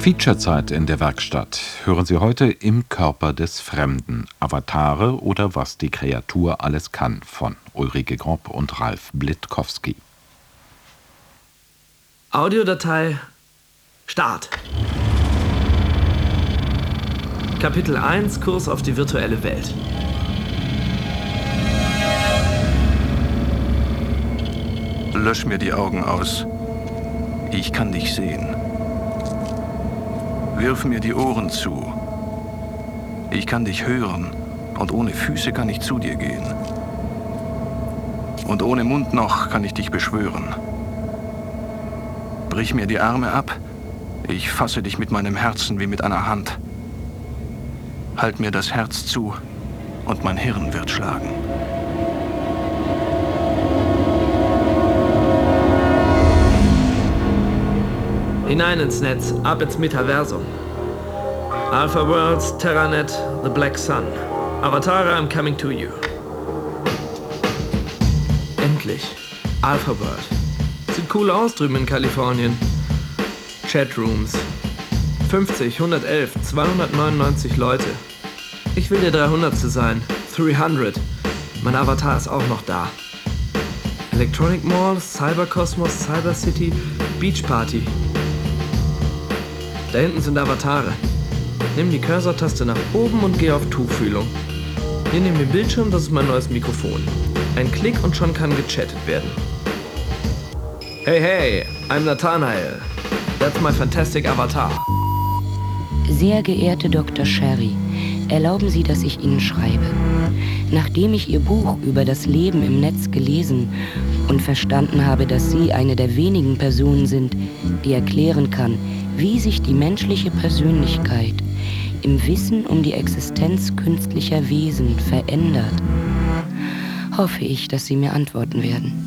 Featurezeit in der Werkstatt. Hören Sie heute Im Körper des Fremden. Avatare oder was die Kreatur alles kann von Ulrike Gropp und Ralf Blitkowski. Audiodatei Start. Kapitel 1 Kurs auf die virtuelle Welt. Lösch mir die Augen aus. Ich kann dich sehen. Wirf mir die Ohren zu. Ich kann dich hören und ohne Füße kann ich zu dir gehen. Und ohne Mund noch kann ich dich beschwören. Brich mir die Arme ab. Ich fasse dich mit meinem Herzen wie mit einer Hand. Halt mir das Herz zu und mein Hirn wird schlagen. Hinein ins Netz, ab ins Metaversum. Alpha Worlds, Terranet, The Black Sun. Avatare, I'm coming to you. Endlich. Alpha World. Sieht cool aus drüben in Kalifornien. Chatrooms. 50, 111, 299 Leute. Ich will der 300. sein. 300. Mein Avatar ist auch noch da. Electronic Mall, Cyberkosmos, Cyber City, Beach Party. Da hinten sind Avatare. Nimm die Cursor-Taste nach oben und geh auf Tuchfühlung. Hier neben dem Bildschirm, das ist mein neues Mikrofon. Ein Klick und schon kann gechattet werden. Hey, hey, I'm Nathanael. That's my fantastic Avatar. Sehr geehrte Dr. Sherry, erlauben Sie, dass ich Ihnen schreibe. Nachdem ich Ihr Buch über das Leben im Netz gelesen und verstanden habe, dass Sie eine der wenigen Personen sind, die erklären kann, wie sich die menschliche Persönlichkeit im Wissen um die Existenz künstlicher Wesen verändert, hoffe ich, dass Sie mir antworten werden.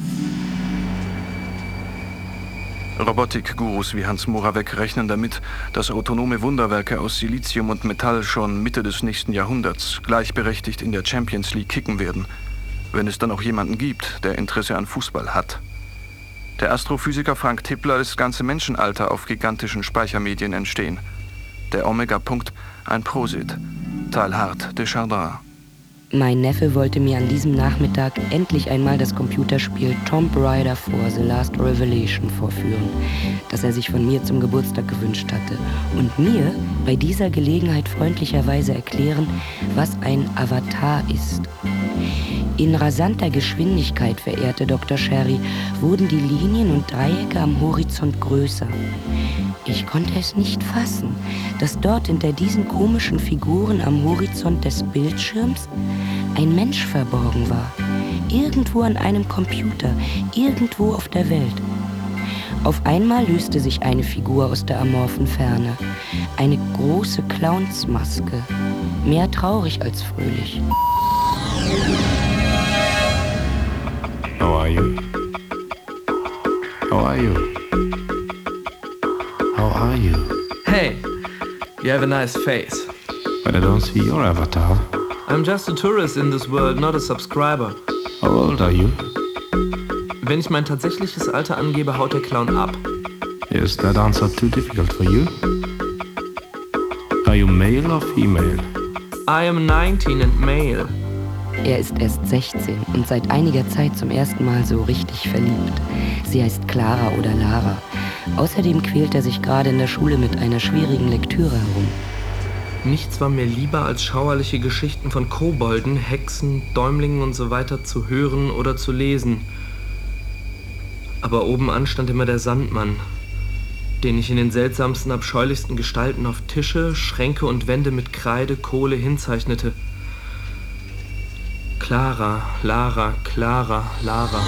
Robotikgurus wie Hans Moravec rechnen damit, dass autonome Wunderwerke aus Silizium und Metall schon Mitte des nächsten Jahrhunderts gleichberechtigt in der Champions League kicken werden, wenn es dann auch jemanden gibt, der Interesse an Fußball hat. Der Astrophysiker Frank Tipler lässt das ganze Menschenalter auf gigantischen Speichermedien entstehen. Der Omega-Punkt, ein Prosit. Teilhard de Chardin. Mein Neffe wollte mir an diesem Nachmittag endlich einmal das Computerspiel Tomb Raider 4 The Last Revelation vorführen, das er sich von mir zum Geburtstag gewünscht hatte, und mir bei dieser Gelegenheit freundlicherweise erklären, was ein Avatar ist. In rasanter Geschwindigkeit, verehrte Dr. Sherry, wurden die Linien und Dreiecke am Horizont größer. Ich konnte es nicht fassen, dass dort hinter diesen komischen Figuren am Horizont des Bildschirms ein Mensch verborgen war. Irgendwo an einem Computer, irgendwo auf der Welt. Auf einmal löste sich eine Figur aus der amorphen Ferne. Eine große Clownsmaske. Mehr traurig als fröhlich. How are you? How are you? How are you? Hey, you have a nice face. But I don't see your avatar. I'm just a tourist in this world, not a subscriber. How old are you? Wenn ich mein tatsächliches Alter angebe, haut der Clown ab. Is that answer too difficult for you? Are you male or female? I am 19 and male. Er ist erst 16 und seit einiger Zeit zum ersten Mal so richtig verliebt. Sie heißt Clara oder Lara. Außerdem quält er sich gerade in der Schule mit einer schwierigen Lektüre herum. Nichts war mir lieber, als schauerliche Geschichten von Kobolden, Hexen, Däumlingen und so weiter zu hören oder zu lesen. Aber obenan stand immer der Sandmann, den ich in den seltsamsten, abscheulichsten Gestalten auf Tische, Schränke und Wände mit Kreide, Kohle hinzeichnete. Clara, Lara, Clara, Lara.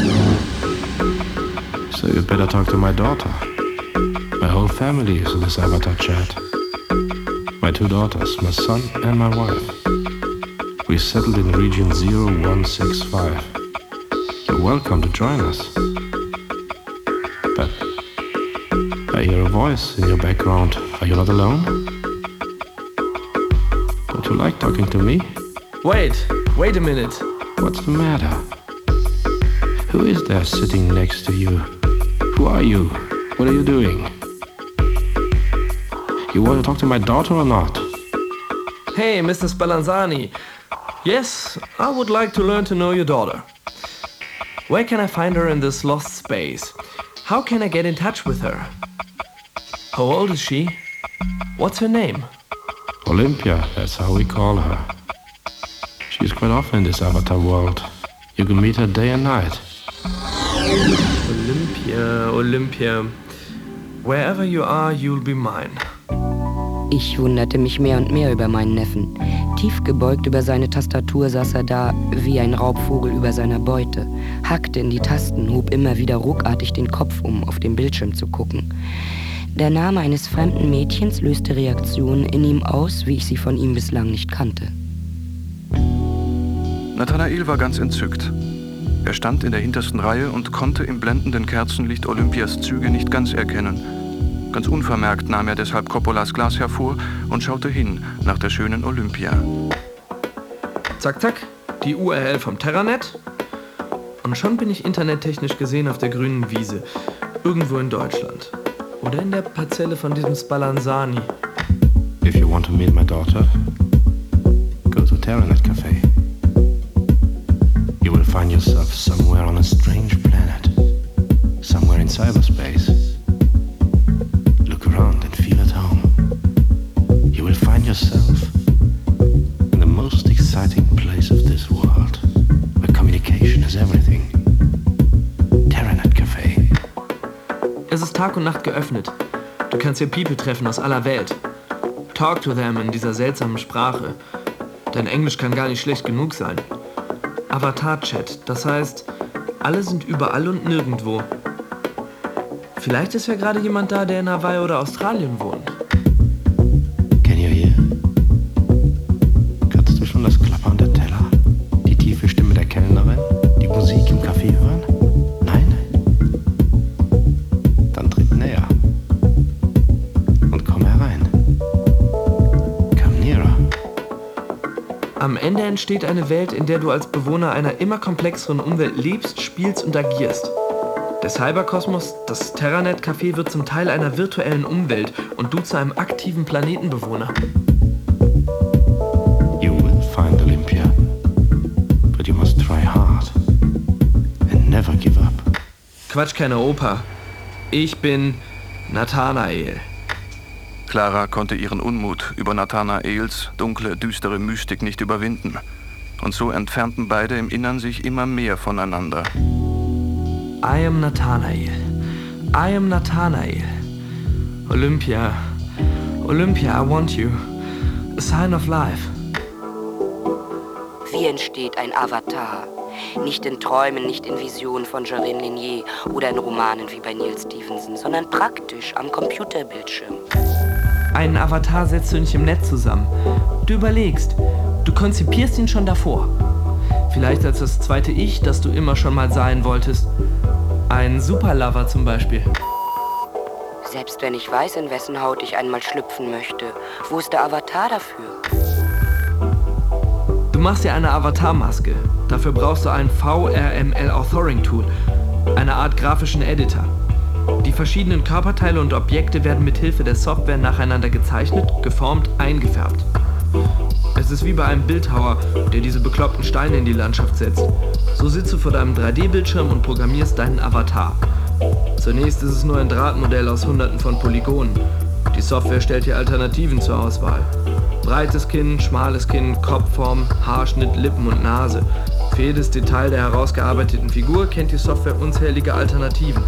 So you better talk to my daughter. My whole family is in this avatar chat. My 2 daughters, my son and my wife. We settled in region 0165. You're welcome to join us. But I hear a voice in your background. Are you not alone? Don't you like talking to me? Wait a minute. What's the matter? Who is there sitting next to you? Who are you? What are you doing? You want to talk to my daughter or not? Hey, Mr. Spallanzani. Yes, I would like to learn to know your daughter. Where can I find her in this lost space? How can I get in touch with her? How old is she? What's her name? Olympia, that's how we call her. She's quite often in this Avatar world. You can meet her day and night. Olympia. Wherever you are, you'll be mine. Ich wunderte mich mehr und mehr über meinen Neffen. Tief gebeugt über seine Tastatur saß er da, wie ein Raubvogel über seiner Beute, hackte in die Tasten, hob immer wieder ruckartig den Kopf, um auf den Bildschirm zu gucken. Der Name eines fremden Mädchens löste Reaktionen in ihm aus, wie ich sie von ihm bislang nicht kannte. Nathanael war ganz entzückt. Er stand in der hintersten Reihe und konnte im blendenden Kerzenlicht Olympias Züge nicht ganz erkennen. Ganz unvermerkt nahm er deshalb Coppolas Glas hervor und schaute hin nach der schönen Olympia. Zack, zack, die URL vom Terranet. Und schon bin ich internettechnisch gesehen auf der grünen Wiese, irgendwo in Deutschland. Oder in der Parzelle von diesem Spallanzani. If you want to meet my daughter, go to Terranet Café. You will find yourself somewhere on a strange planet, somewhere in cyberspace. Look around and feel at home. You will find yourself in the most exciting place of this world, where communication is everything. Terranet Café. Es ist Tag und Nacht geöffnet. Du kannst hier People treffen aus aller Welt. Talk to them in dieser seltsamen Sprache. Dein Englisch kann gar nicht schlecht genug sein. Avatar-Chat, das heißt, alle sind überall und nirgendwo. Vielleicht ist ja gerade jemand da, der in Hawaii oder Australien wohnt. Can you hear? Kannst du schon das Klappern der Teller? Die tiefe Stimme der Kellnerin? Die Musik im Café hören? Nein? Dann tritt näher. Und komm herein. Come nearer. Am Ende entsteht eine Welt, in der du als Bewohner einer immer komplexeren Umwelt lebst, spielst und agierst. Der Cyberkosmos, das Terranet-Café, wird zum Teil einer virtuellen Umwelt und du zu einem aktiven Planetenbewohner. You will find Olympia, but you must try hard and never give up. Quatsch, keine Oper. Ich bin Nathanael. Clara konnte ihren Unmut über Nathanaels dunkle, düstere Mystik nicht überwinden. Und so entfernten beide im Innern sich immer mehr voneinander. I am Nathanael. I am Nathanael. Olympia. Olympia, I want you. A sign of life. Wie entsteht ein Avatar? Nicht in Träumen, nicht in Visionen von Jarin Lanier oder in Romanen wie bei Neil Stephenson, sondern praktisch am Computerbildschirm. Einen Avatar setzt du nicht im Netz zusammen. Du überlegst, du konzipierst ihn schon davor. Vielleicht als das zweite Ich, das du immer schon mal sein wolltest. Ein Superlover zum Beispiel. Selbst wenn ich weiß, in wessen Haut ich einmal schlüpfen möchte, wo ist der Avatar dafür? Du machst dir eine Avatarmaske. Dafür brauchst du ein VRML-Authoring-Tool, eine Art grafischen Editor. Die verschiedenen Körperteile und Objekte werden mit Hilfe der Software nacheinander gezeichnet, geformt, eingefärbt. Es ist wie bei einem Bildhauer, der diese bekloppten Steine in die Landschaft setzt. So sitzt du vor deinem 3D-Bildschirm und programmierst deinen Avatar. Zunächst ist es nur ein Drahtmodell aus Hunderten von Polygonen. Die Software stellt dir Alternativen zur Auswahl. Breites Kinn, schmales Kinn, Kopfform, Haarschnitt, Lippen und Nase. Für jedes Detail der herausgearbeiteten Figur kennt die Software unzählige Alternativen.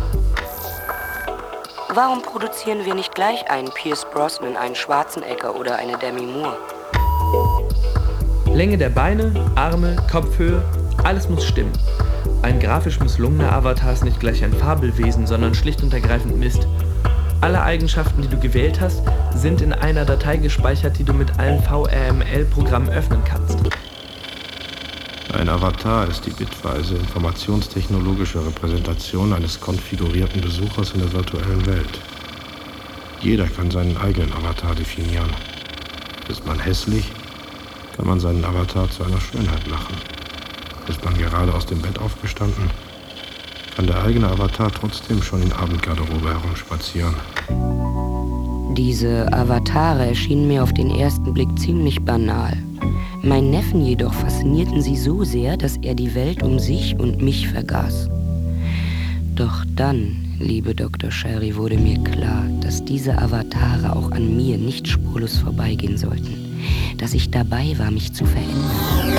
Warum produzieren wir nicht gleich einen Pierce Brosnan, einen Schwarzenegger oder eine Demi Moore? Länge der Beine, Arme, Kopfhöhe, alles muss stimmen. Ein grafisch misslungener Avatar ist nicht gleich ein Fabelwesen, sondern schlicht und ergreifend Mist. Alle Eigenschaften, die du gewählt hast, sind in einer Datei gespeichert, die du mit allen VRML-Programmen öffnen kannst. Ein Avatar ist die bitweise informationstechnologische Repräsentation eines konfigurierten Besuchers in der virtuellen Welt. Jeder kann seinen eigenen Avatar definieren. Ist man hässlich, kann man seinen Avatar zu einer Schönheit machen. Ist man gerade aus dem Bett aufgestanden, kann der eigene Avatar trotzdem schon in Abendgarderobe herumspazieren. Diese Avatare erschienen mir auf den ersten Blick ziemlich banal. Meinen Neffen jedoch faszinierten sie so sehr, dass er die Welt um sich und mich vergaß. Doch dann, liebe Dr. Sherry, wurde mir klar, dass diese Avatare auch an mir nicht spurlos vorbeigehen sollten. Dass ich dabei war, mich zu verändern.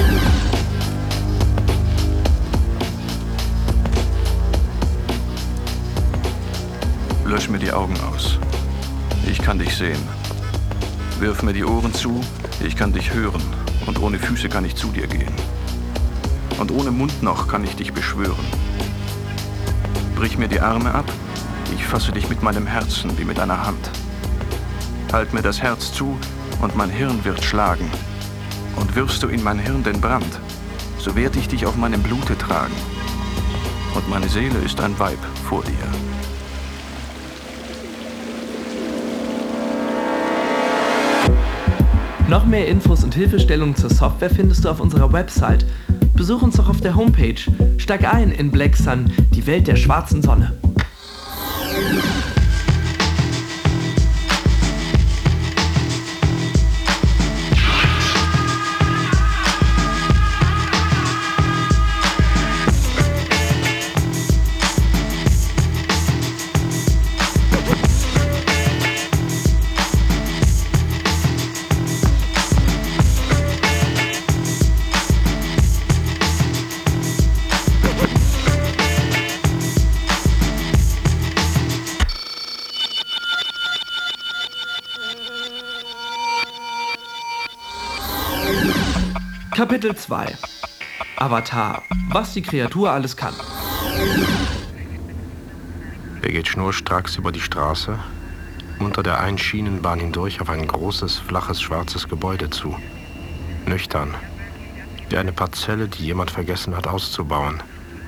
Lösch mir die Augen aus. Ich kann dich sehen. Wirf mir die Ohren zu. Ich kann dich hören. Und ohne Füße kann ich zu dir gehen. Und ohne Mund noch kann ich dich beschwören. Brich mir die Arme ab. Ich fasse dich mit meinem Herzen wie mit einer Hand. Halt mir das Herz zu und mein Hirn wird schlagen. Und wirfst du in mein Hirn den Brand, so werd ich dich auf meinem Blute tragen. Und meine Seele ist ein Weib vor dir. Noch mehr Infos und Hilfestellungen zur Software findest du auf unserer Website. Besuch uns doch auf der Homepage. Steig ein in Black Sun, die Welt der schwarzen Sonne. Kapitel 2 Avatar. Was die Kreatur alles kann. Er geht schnurstracks über die Straße, unter der einen Schienenbahn hindurch auf ein großes, flaches, schwarzes Gebäude zu. Nüchtern, wie eine Parzelle, die jemand vergessen hat auszubauen.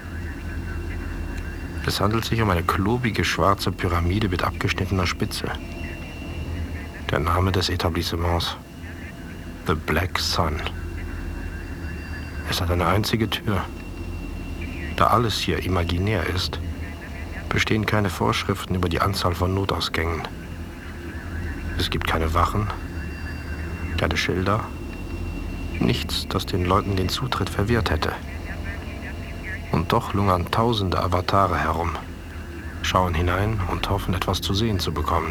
Es handelt sich um eine klobige, schwarze Pyramide mit abgeschnittener Spitze. Der Name des Etablissements: The Black Sun. Es hat eine einzige Tür. Da alles hier imaginär ist, bestehen keine Vorschriften über die Anzahl von Notausgängen. Es gibt keine Wachen, keine Schilder, nichts, das den Leuten den Zutritt verwehrt hätte. Und doch lungern tausende Avatare herum, schauen hinein und hoffen, etwas zu sehen zu bekommen.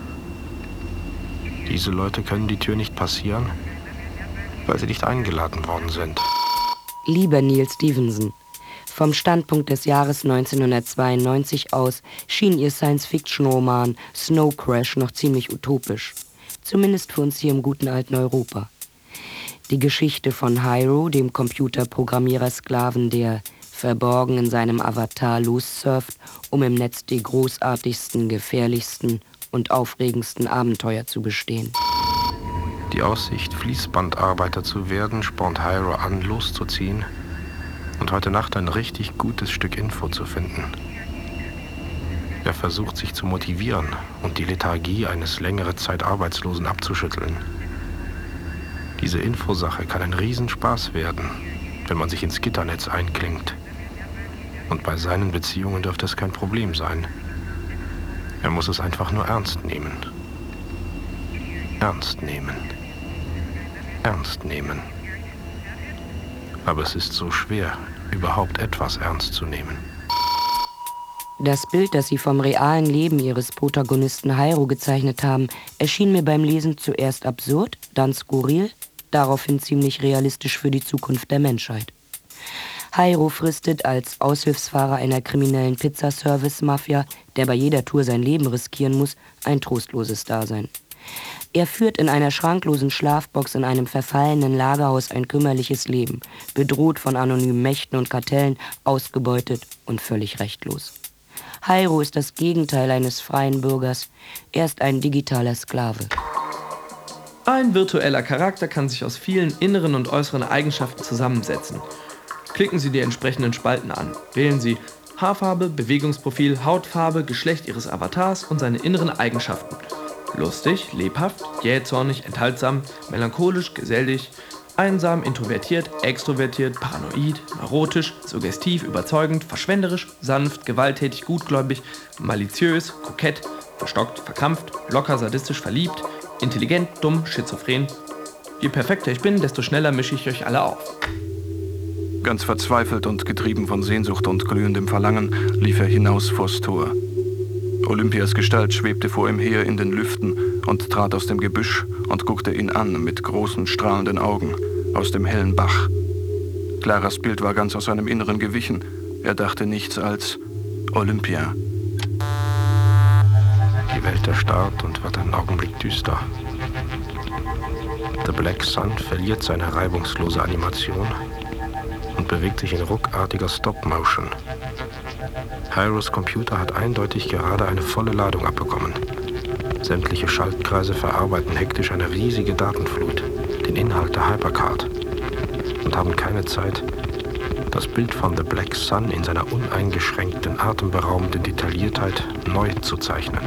Diese Leute können die Tür nicht passieren, weil sie nicht eingeladen worden sind. Lieber Neal Stephenson, vom Standpunkt des Jahres 1992 aus schien Ihr Science-Fiction-Roman Snow Crash noch ziemlich utopisch. Zumindest für uns hier im guten alten Europa. Die Geschichte von Hyro, dem Computerprogrammierer-Sklaven, der verborgen in seinem Avatar lossurft, um im Netz die großartigsten, gefährlichsten und aufregendsten Abenteuer zu bestehen. Die Aussicht, Fließbandarbeiter zu werden, spornt Hyro an, loszuziehen und heute Nacht ein richtig gutes Stück Info zu finden. Er versucht, sich zu motivieren und die Lethargie eines längere Zeit Arbeitslosen abzuschütteln. Diese Infosache kann ein Riesenspaß werden, wenn man sich ins Gitternetz einklingt. Und bei seinen Beziehungen dürfte es kein Problem sein. Er muss es einfach nur ernst nehmen. Ernst nehmen. Ernst nehmen. Aber es ist so schwer, überhaupt etwas ernst zu nehmen. Das Bild, das Sie vom realen Leben Ihres Protagonisten Hyro gezeichnet haben, erschien mir beim Lesen zuerst absurd, dann skurril, daraufhin ziemlich realistisch für die Zukunft der Menschheit. Hyro fristet als Aushilfsfahrer einer kriminellen Pizzaservice-Mafia, der bei jeder Tour sein Leben riskieren muss, ein trostloses Dasein. Er führt in einer schranklosen Schlafbox in einem verfallenen Lagerhaus ein kümmerliches Leben, bedroht von anonymen Mächten und Kartellen, ausgebeutet und völlig rechtlos. Hyro ist das Gegenteil eines freien Bürgers. Er ist ein digitaler Sklave. Ein virtueller Charakter kann sich aus vielen inneren und äußeren Eigenschaften zusammensetzen. Klicken Sie die entsprechenden Spalten an. Wählen Sie Haarfarbe, Bewegungsprofil, Hautfarbe, Geschlecht Ihres Avatars und seine inneren Eigenschaften. Lustig, lebhaft, jähzornig, enthaltsam, melancholisch, gesellig, einsam, introvertiert, extrovertiert, paranoid, neurotisch, suggestiv, überzeugend, verschwenderisch, sanft, gewalttätig, gutgläubig, maliziös, kokett, Verstockt, verkrampft, locker, sadistisch, verliebt, intelligent, dumm, schizophren. Je perfekter ich bin, desto schneller mische ich euch alle auf. Ganz verzweifelt und getrieben von Sehnsucht und glühendem Verlangen lief er hinaus vors Tor. Olympias Gestalt schwebte vor ihm her in den Lüften und trat aus dem Gebüsch und guckte ihn an mit großen, strahlenden Augen aus dem hellen Bach. Claras Bild war ganz aus seinem Inneren gewichen. Er dachte nichts als Olympia. Die Welt erstarrt und wird einen Augenblick düster. The Black Sun verliert seine reibungslose Animation und bewegt sich in ruckartiger Stop-Motion. Hyros Computer hat eindeutig gerade eine volle Ladung abbekommen. Sämtliche Schaltkreise verarbeiten hektisch eine riesige Datenflut, den Inhalt der Hypercard, und haben keine Zeit, das Bild von The Black Sun in seiner uneingeschränkten, atemberaubenden Detailliertheit neu zu zeichnen.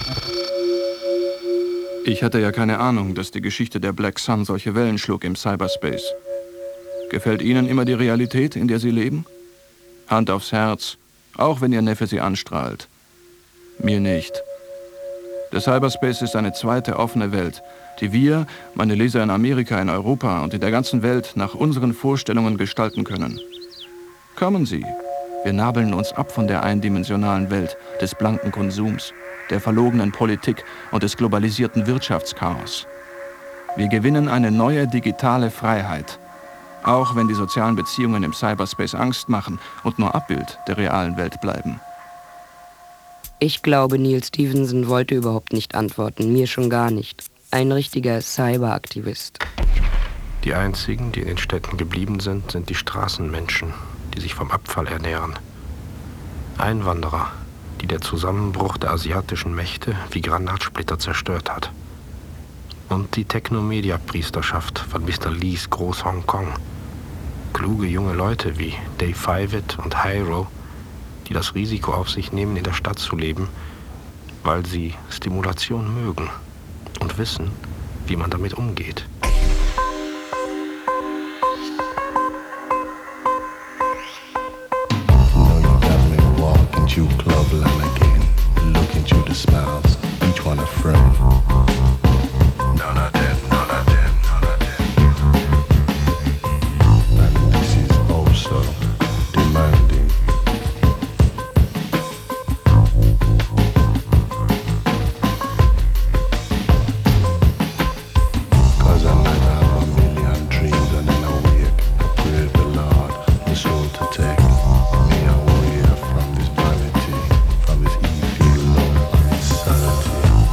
Ich hatte ja keine Ahnung, dass die Geschichte der Black Sun solche Wellen schlug im Cyberspace. Gefällt Ihnen immer die Realität, in der Sie leben? Hand aufs Herz, auch wenn Ihr Neffe Sie anstrahlt. Mir nicht. Der Cyberspace ist eine zweite offene Welt, die wir, meine Leser in Amerika, in Europa und in der ganzen Welt, nach unseren Vorstellungen gestalten können. Kommen Sie, wir nabeln uns ab von der eindimensionalen Welt des blanken Konsums, der verlogenen Politik und des globalisierten Wirtschaftschaos. Wir gewinnen eine neue digitale Freiheit, auch wenn die sozialen Beziehungen im Cyberspace Angst machen und nur Abbild der realen Welt bleiben. Ich glaube, Neal Stephenson wollte überhaupt nicht antworten, mir schon gar nicht. Ein richtiger Cyberaktivist. Die einzigen, die in den Städten geblieben sind, sind die Straßenmenschen, die sich vom Abfall ernähren. Einwanderer, die der Zusammenbruch der asiatischen Mächte wie Granatsplitter zerstört hat. Und die Technomedia-Priesterschaft von Mr. Lees Groß Hongkong. Kluge junge Leute wie Dave Fivet und Hyro, die das Risiko auf sich nehmen, in der Stadt zu leben, weil sie Stimulation mögen und wissen, wie man damit umgeht. Club line again, looking through the smiles, each one a friend. None of them, none of them, none of them. And this is also demanding. Cause I might have a million dreams and then I wake. I pray the Lord, the soul to take me away from this vanity, from this evil love and insanity.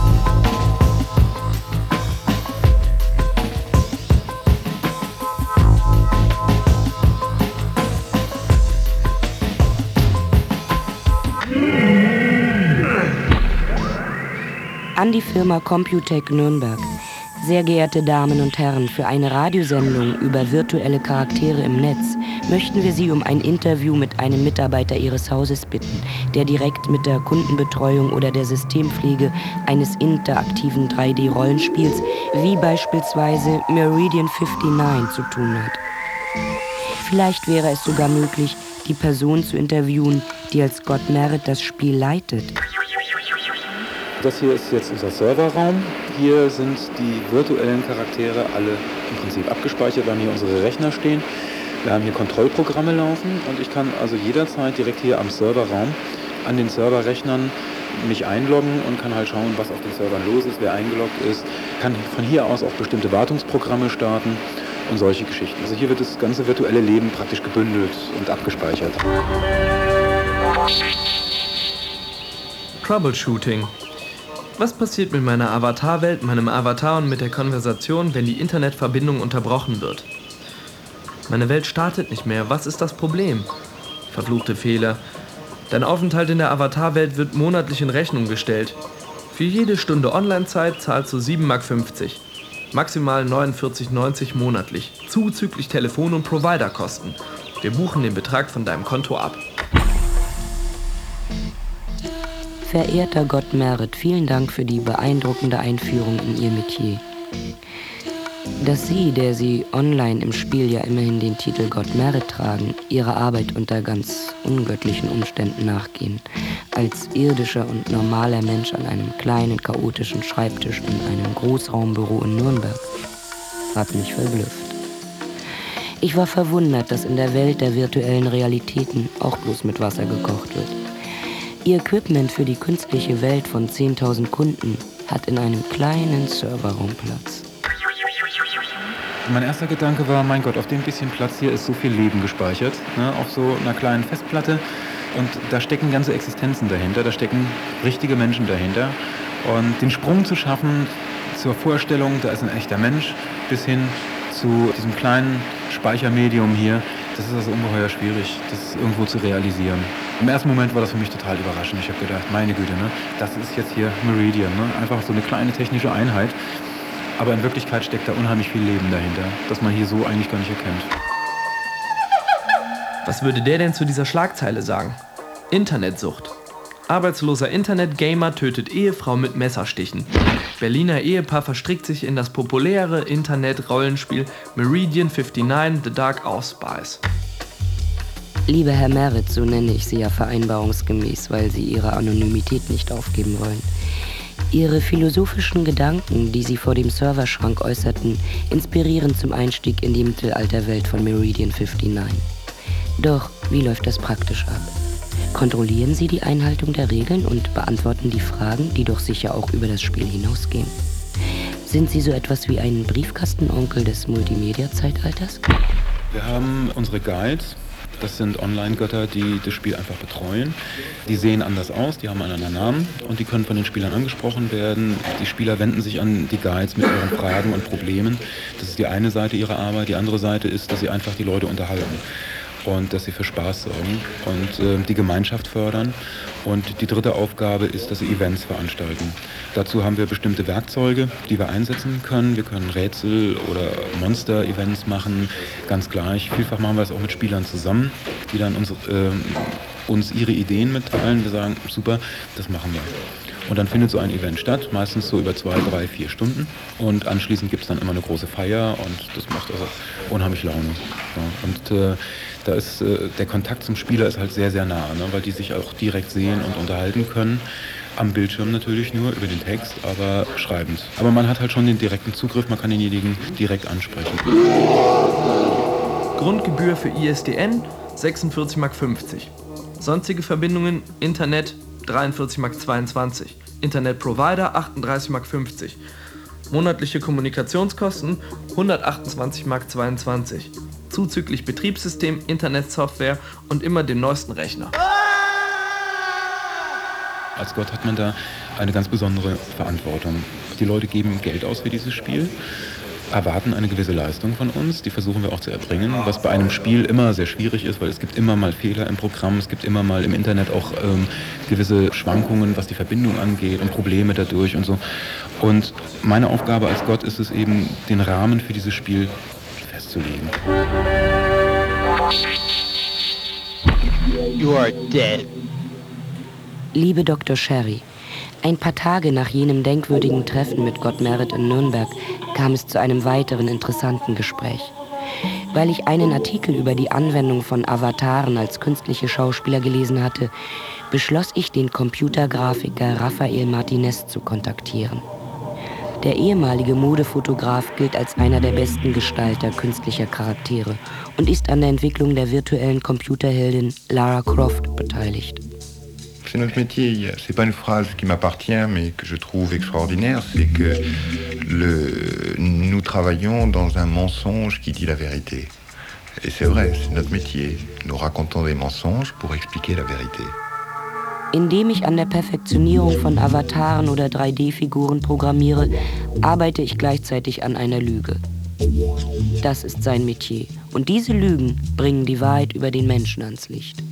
An die Firma Computec Nürnberg. Sehr geehrte Damen und Herren, für eine Radiosendung über virtuelle Charaktere im Netz möchten wir Sie um ein Interview mit einem Mitarbeiter Ihres Hauses bitten, der direkt mit der Kundenbetreuung oder der Systempflege eines interaktiven 3D-Rollenspiels wie beispielsweise Meridian 59 zu tun hat. Vielleicht wäre es sogar möglich, die Person zu interviewen, die als Scott Merritt das Spiel leitet. Das hier ist jetzt unser Serverraum. Hier sind die virtuellen Charaktere alle im Prinzip abgespeichert, weil hier unsere Rechner stehen. Wir haben hier Kontrollprogramme laufen und ich kann also jederzeit direkt hier am Serverraum an den Serverrechnern mich einloggen und kann halt schauen, was auf den Servern los ist, wer eingeloggt ist. Kann von hier aus auch bestimmte Wartungsprogramme starten und solche Geschichten. Also hier wird das ganze virtuelle Leben praktisch gebündelt und abgespeichert. Troubleshooting. Was passiert mit meiner Avatarwelt, meinem Avatar und mit der Konversation, wenn die Internetverbindung unterbrochen wird? Meine Welt startet nicht mehr. Was ist das Problem? Verfluchte Fehler. Dein Aufenthalt in der Avatarwelt wird monatlich in Rechnung gestellt. Für jede Stunde Online-Zeit zahlst du 7,50 Mark. Maximal 49,90 monatlich. Zuzüglich Telefon- und Providerkosten. Wir buchen den Betrag von deinem Konto ab. Verehrter Scott Merritt, vielen Dank für die beeindruckende Einführung in Ihr Metier. Dass Sie, der Sie online im Spiel ja immerhin den Titel God Merit tragen, Ihrer Arbeit unter ganz ungöttlichen Umständen nachgehen, als irdischer und normaler Mensch an einem kleinen, chaotischen Schreibtisch in einem Großraumbüro in Nürnberg, hat mich verblüfft. Ich war verwundert, dass in der Welt der virtuellen Realitäten auch bloß mit Wasser gekocht wird. Ihr Equipment für die künstliche Welt von 10.000 Kunden hat in einem kleinen Serverraum Platz. Mein erster Gedanke war, mein Gott, auf dem bisschen Platz hier ist so viel Leben gespeichert, ne, auf so einer kleinen Festplatte. Und da stecken ganze Existenzen dahinter, da stecken richtige Menschen dahinter. Und den Sprung zu schaffen zur Vorstellung, da ist ein echter Mensch, bis hin zu diesem kleinen Speichermedium hier, das ist also ungeheuer schwierig, das irgendwo zu realisieren. Im ersten Moment war das für mich total überraschend. Ich habe gedacht, meine Güte, ne, das ist jetzt hier Meridian, ne, einfach so eine kleine technische Einheit. Aber in Wirklichkeit steckt da unheimlich viel Leben dahinter, das man hier so eigentlich gar nicht erkennt. Was würde der denn zu dieser Schlagzeile sagen? Internetsucht. Arbeitsloser Internetgamer tötet Ehefrau mit Messerstichen. Berliner Ehepaar verstrickt sich in das populäre Internet-Rollenspiel Meridian 59 The Dark Auspice. Lieber Herr Merit, so nenne ich Sie ja vereinbarungsgemäß, weil Sie Ihre Anonymität nicht aufgeben wollen. Ihre philosophischen Gedanken, die Sie vor dem Serverschrank äußerten, inspirieren zum Einstieg in die Mittelalterwelt von Meridian 59. Doch wie läuft das praktisch ab? Kontrollieren Sie die Einhaltung der Regeln und beantworten die Fragen, die doch sicher auch über das Spiel hinausgehen? Sind Sie so etwas wie ein Briefkastenonkel des Multimedia-Zeitalters? Wir haben unsere Guides. Das sind Online-Götter, die das Spiel einfach betreuen. Die sehen anders aus, die haben einen anderen Namen und die können von den Spielern angesprochen werden. Die Spieler wenden sich an die Guides mit ihren Fragen und Problemen. Das ist die eine Seite ihrer Arbeit. Die andere Seite ist, dass sie einfach die Leute unterhalten und dass sie für Spaß sorgen und die Gemeinschaft fördern. Und die dritte Aufgabe ist, dass sie Events veranstalten. Dazu haben wir bestimmte Werkzeuge, die wir einsetzen können. Wir können Rätsel- oder Monster-Events machen, ganz gleich. Vielfach machen wir es auch mit Spielern zusammen, die dann uns ihre Ideen mitteilen. Wir sagen, super, das machen wir. Und dann findet so ein Event statt, meistens so über 2, 3, 4 Stunden. Und anschließend gibt es dann immer eine große Feier und das macht also unheimlich Laune. Ja, und da ist der Kontakt zum Spieler ist halt sehr, sehr nah, ne, weil die sich auch direkt sehen und unterhalten können. Am Bildschirm natürlich nur, über den Text, aber schreibend. Aber man hat halt schon den direkten Zugriff, man kann denjenigen direkt ansprechen. Grundgebühr für ISDN 46,50 Mark. Sonstige Verbindungen Internet 43,22 Mark. Internetprovider 38,50 Mark. Monatliche Kommunikationskosten 128,22 Mark. Zuzüglich Betriebssystem, Internetsoftware und immer den neuesten Rechner. Als Gott hat man da eine ganz besondere Verantwortung. Die Leute geben Geld aus für dieses Spiel, erwarten eine gewisse Leistung von uns, die versuchen wir auch zu erbringen, was bei einem Spiel immer sehr schwierig ist, weil es gibt immer mal Fehler im Programm, es gibt immer mal im Internet auch gewisse Schwankungen, was die Verbindung angeht und Probleme dadurch und so. Und meine Aufgabe als Gott ist es eben, den Rahmen für dieses Spiel festzulegen. You are dead. Liebe Dr. Sherry, ein paar Tage nach jenem denkwürdigen Treffen mit God Merit in Nürnberg kam es zu einem weiteren interessanten Gespräch. Weil ich einen Artikel über die Anwendung von Avataren als künstliche Schauspieler gelesen hatte, beschloss ich, den Computergrafiker Rafael Martinez zu kontaktieren. Der ehemalige Modefotograf gilt als einer der besten Gestalter künstlicher Charaktere und ist an der Entwicklung der virtuellen Computerheldin Lara Croft beteiligt. C'est notre métier. C'est pas une phrase qui m'appartient, mais que je trouve extraordinaire. C'est que nous travaillons dans un mensonge qui dit la vérité. Et c'est vrai, c'est notre métier. Nous racontons des mensonges pour expliquer la vérité. Indem ich an der Perfektionierung von Avataren oder 3D-Figuren programmiere, arbeite ich gleichzeitig an einer Lüge. Das ist sein Metier. Und diese Lügen bringen die Wahrheit über den Menschen ans Licht.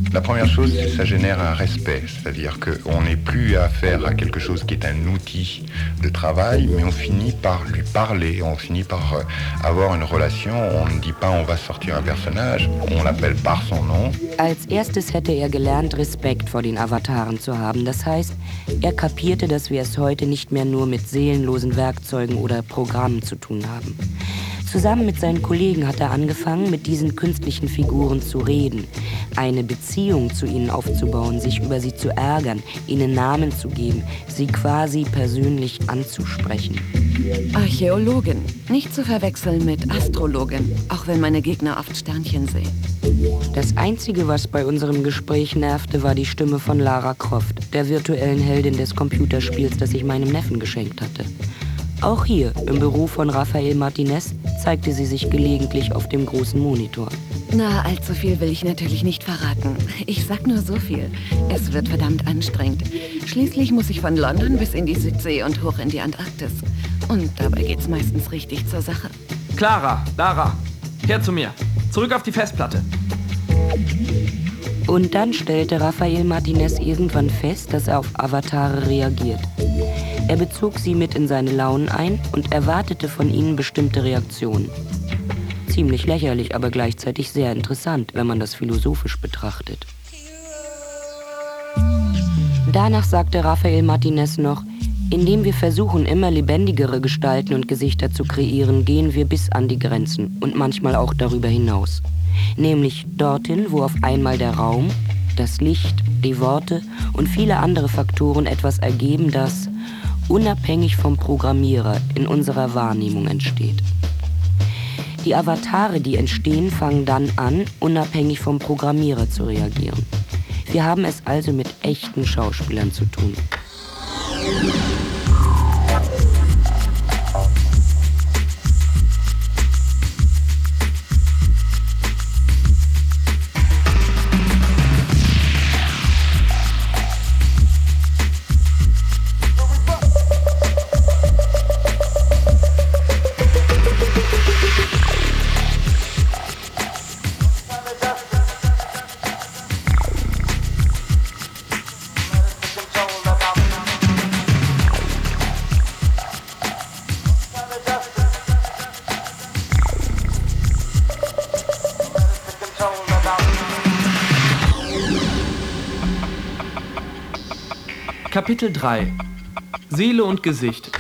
La première chose, c'est que ça génère un respect, c'est-à-dire qu'on n'est plus à faire à quelque chose qui est un outil de travail, mais on finit par lui parler, on finit par avoir une relation. On ne dit pas on va sortir un personnage, on l'appelle par son nom. Als erstes hätte er gelernt, Respekt vor den Avataren zu haben. Das heißt, er kapierte, dass wir es heute nicht mehr nur mit seelenlosen Werkzeugen oder Programmen zu tun haben. Zusammen mit seinen Kollegen hat er angefangen, mit diesen künstlichen Figuren zu reden, eine Beziehung zu ihnen aufzubauen, sich über sie zu ärgern, ihnen Namen zu geben, sie quasi persönlich anzusprechen. Archäologin, nicht zu verwechseln mit Astrologin, auch wenn meine Gegner oft Sternchen sehen. Das Einzige, was bei unserem Gespräch nervte, war die Stimme von Lara Croft, der virtuellen Heldin des Computerspiels, das ich meinem Neffen geschenkt hatte. Auch hier, im Büro von Rafael Martinez, zeigte sie sich gelegentlich auf dem großen Monitor. Na, allzu viel will ich natürlich nicht verraten. Ich sag nur so viel. Es wird verdammt anstrengend. Schließlich muss ich von London bis in die Südsee und hoch in die Antarktis. Und dabei geht's meistens richtig zur Sache. Clara, Lara, her zu mir. Zurück auf die Festplatte. Und dann stellte Rafael Martinez irgendwann fest, dass er auf Avatare reagiert. Er bezog sie mit in seine Launen ein und erwartete von ihnen bestimmte Reaktionen. Ziemlich lächerlich, aber gleichzeitig sehr interessant, wenn man das philosophisch betrachtet. Danach sagte Rafael Martinez noch, indem wir versuchen, immer lebendigere Gestalten und Gesichter zu kreieren, gehen wir bis an die Grenzen und manchmal auch darüber hinaus. Nämlich dorthin, wo auf einmal der Raum, das Licht, die Worte und viele andere Faktoren etwas ergeben, das unabhängig vom Programmierer in unserer Wahrnehmung entsteht. Die Avatare, die entstehen, fangen dann an, unabhängig vom Programmierer zu reagieren. Wir haben es also mit echten Schauspielern zu tun. Kapitel 3 Seele und Gesicht.